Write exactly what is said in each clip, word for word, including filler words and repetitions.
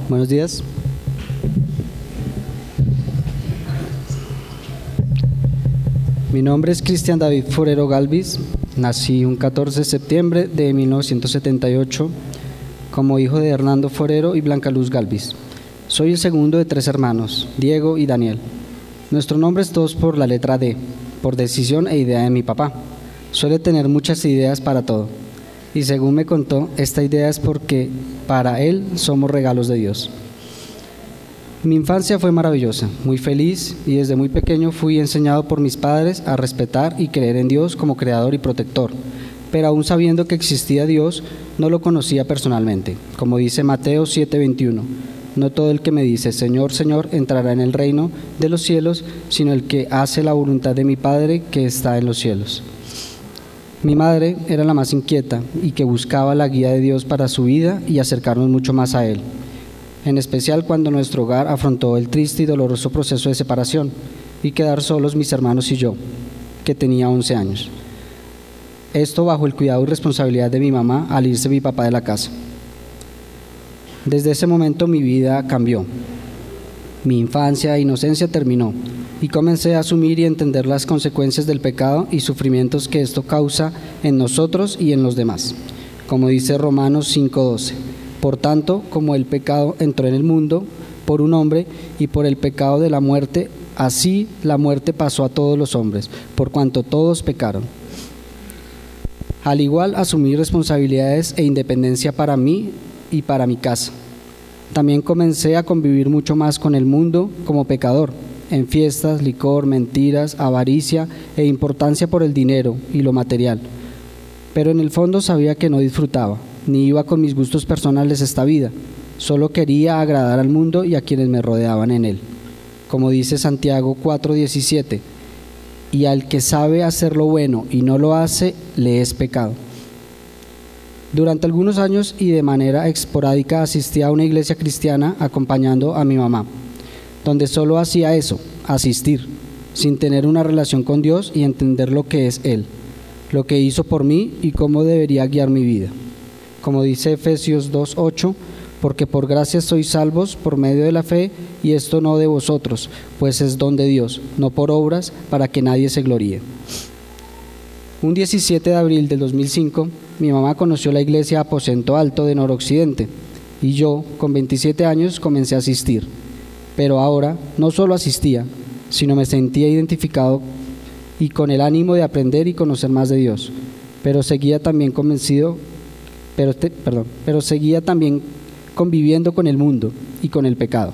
Buenos días. Mi nombre es Cristian David Forero Galvis. Nací un catorce de septiembre de mil novecientos setenta y ocho como hijo de Hernando Forero y Blanca Luz Galvis. Soy el segundo de tres hermanos, Diego y Daniel. Nuestros nombres todos por la letra D, por decisión e idea de mi papá. Suele tener muchas ideas para todo. Y según me contó, esta idea es porque para él somos regalos de Dios. Mi infancia fue maravillosa, muy feliz, y desde muy pequeño fui enseñado por mis padres a respetar y creer en Dios como creador y protector. Pero aún sabiendo que existía Dios, no lo conocía personalmente. Como dice Mateo siete veintiuno, no todo el que me dice Señor, Señor entrará en el reino de los cielos, sino el que hace la voluntad de mi Padre que está en los cielos. Mi madre era la más inquieta y que buscaba la guía de Dios para su vida y acercarnos mucho más a Él, en especial cuando nuestro hogar afrontó el triste y doloroso proceso de separación y quedar solos mis hermanos y yo, que tenía once años. Esto bajo el cuidado y responsabilidad de mi mamá al irse mi papá de la casa. Desde ese momento mi vida cambió. Mi infancia e inocencia terminó y comencé a asumir y entender las consecuencias del pecado y sufrimientos que esto causa en nosotros y en los demás. Como dice Romanos cinco doce, por tanto, como el pecado entró en el mundo por un hombre y por el pecado de la muerte, así la muerte pasó a todos los hombres, por cuanto todos pecaron. Al igual asumí responsabilidades e independencia para mí y para mi casa. También comencé a convivir mucho más con el mundo como pecador, en fiestas, licor, mentiras, avaricia e importancia por el dinero y lo material. Pero en el fondo sabía que no disfrutaba, ni iba con mis gustos personales esta vida. Solo quería agradar al mundo y a quienes me rodeaban en él. Como dice Santiago cuatro diecisiete, y al que sabe hacer lo bueno y no lo hace, le es pecado. Durante algunos años y de manera esporádica asistí a una iglesia cristiana acompañando a mi mamá, donde solo hacía eso, asistir, sin tener una relación con Dios y entender lo que es Él, lo que hizo por mí y cómo debería guiar mi vida. Como dice Efesios dos ocho, porque por gracia sois salvos por medio de la fe, y esto no de vosotros, pues es don de Dios, no por obras, para que nadie se gloríe. Un diecisiete de abril del dos mil cinco, mi mamá conoció la iglesia Aposento Alto de Noroccidente, y yo, con veintisiete años, comencé a asistir. Pero ahora no solo asistía, sino me sentía identificado y con el ánimo de aprender y conocer más de Dios, pero seguía también convencido, pero, te, perdón, pero seguía también conviviendo con el mundo y con el pecado.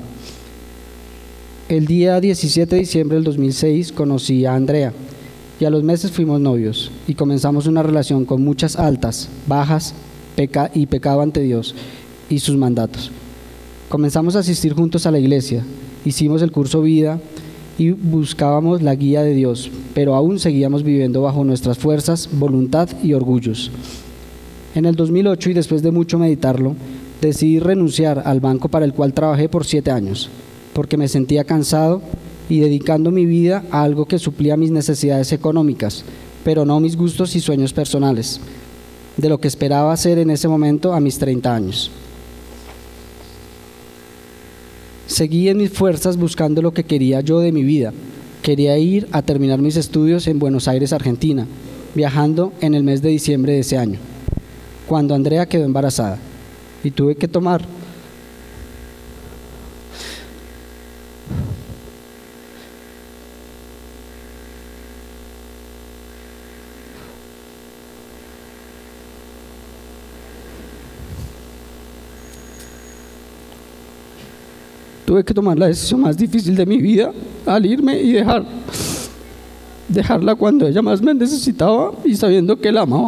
El día diecisiete de diciembre del dos mil seis conocí a Andrea, y a los meses fuimos novios y comenzamos una relación con muchas altas, bajas peca y pecado ante Dios y sus mandatos. Comenzamos a asistir juntos a la iglesia, hicimos el curso Vida y buscábamos la guía de Dios, pero aún seguíamos viviendo bajo nuestras fuerzas, voluntad y orgullos. En el dos mil ocho, y después de mucho meditarlo, decidí renunciar al banco para el cual trabajé por siete años, porque me sentía cansado y dedicando mi vida a algo que suplía mis necesidades económicas, pero no mis gustos y sueños personales, de lo que esperaba hacer en ese momento a mis treinta años. Seguí en mis fuerzas buscando lo que quería yo de mi vida. Quería ir a terminar mis estudios en Buenos Aires, Argentina, viajando en el mes de diciembre de ese año, cuando Andrea quedó embarazada, y tuve que tomar Tuve que tomar la decisión más difícil de mi vida al irme y dejar, dejarla cuando ella más me necesitaba y sabiendo que la amaba.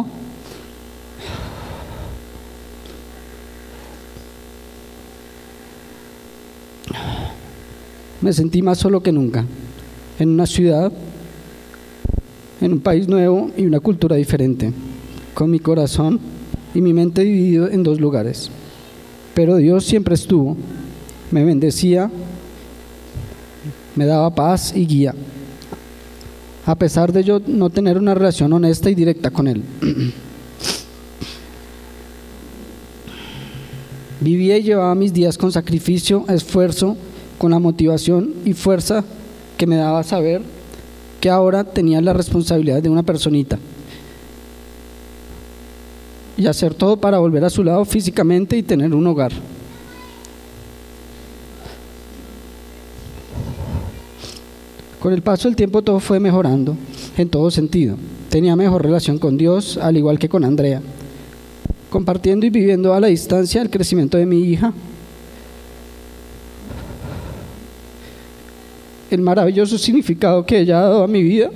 Me sentí más solo que nunca, en una ciudad, en un país nuevo y una cultura diferente, con mi corazón y mi mente dividido en dos lugares. Pero Dios siempre estuvo. Me bendecía, me daba paz y guía, a pesar de yo no tener una relación honesta y directa con Él. Vivía y llevaba mis días con sacrificio, esfuerzo, con la motivación y fuerza que me daba saber que ahora tenía la responsabilidad de una personita y hacer todo para volver a su lado físicamente y tener un hogar. Con el paso del tiempo todo fue mejorando en todo sentido. Tenía mejor relación con Dios, al igual que con Andrea, compartiendo y viviendo a la distancia el crecimiento de mi hija, el maravilloso significado que ella ha dado a mi vida.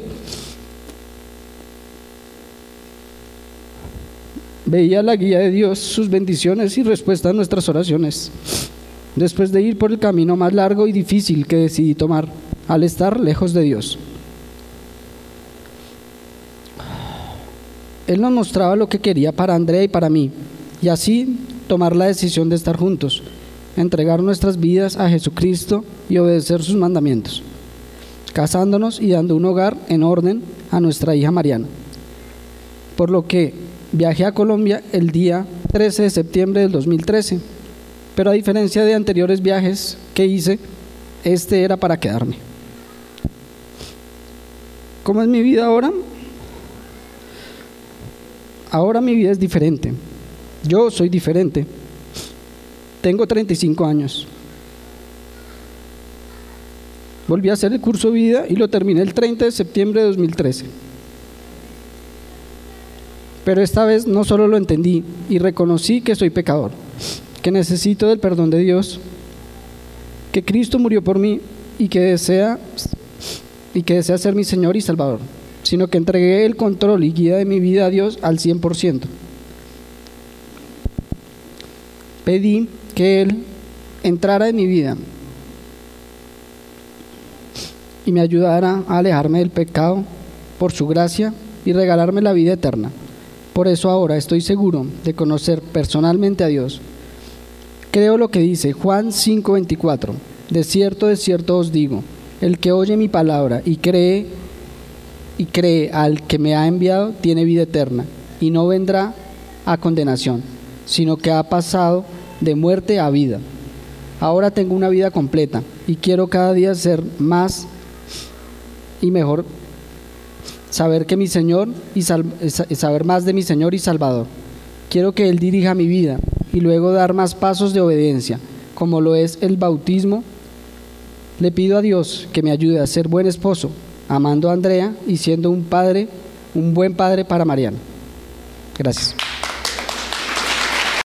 Veía la guía de Dios, sus bendiciones y respuestas a nuestras oraciones, después de ir por el camino más largo y difícil que decidí tomar al estar lejos de Dios. Él nos mostraba lo que quería para Andrea y para mí, y así tomar la decisión de estar juntos, entregar nuestras vidas a Jesucristo y obedecer sus mandamientos, casándonos y dando un hogar en orden a nuestra hija Mariana. Por lo que viajé a Colombia el día trece de septiembre del dos mil trece, pero a diferencia de anteriores viajes que hice, este era para quedarme. ¿Cómo es mi vida ahora? Ahora mi vida es diferente. Yo soy diferente. Tengo treinta y cinco años. Volví a hacer el curso vida y lo terminé el treinta de septiembre de dos mil trece. Pero esta vez no solo lo entendí y reconocí que soy pecador, que necesito del perdón de Dios, que Cristo murió por mí y que desea, y que desea ser mi Señor y Salvador, sino que entregué el control y guía de mi vida a Dios al cien por ciento. Pedí que Él entrara en mi vida y me ayudara a alejarme del pecado por su gracia y regalarme la vida eterna. Por eso ahora estoy seguro de conocer personalmente a Dios. Creo lo que dice Juan cinco veinticuatro: de cierto, de cierto os digo, el que oye mi palabra y cree y cree al que me ha enviado tiene vida eterna y no vendrá a condenación, sino que ha pasado de muerte a vida. Ahora tengo una vida completa y quiero cada día ser más y mejor, saber que mi Señor y sal, saber más de mi Señor y Salvador. Quiero que Él dirija mi vida y luego dar más pasos de obediencia, como lo es el bautismo. Le pido a Dios que me ayude a ser buen esposo, amando a Andrea y siendo un padre, un buen padre para Mariana. Gracias.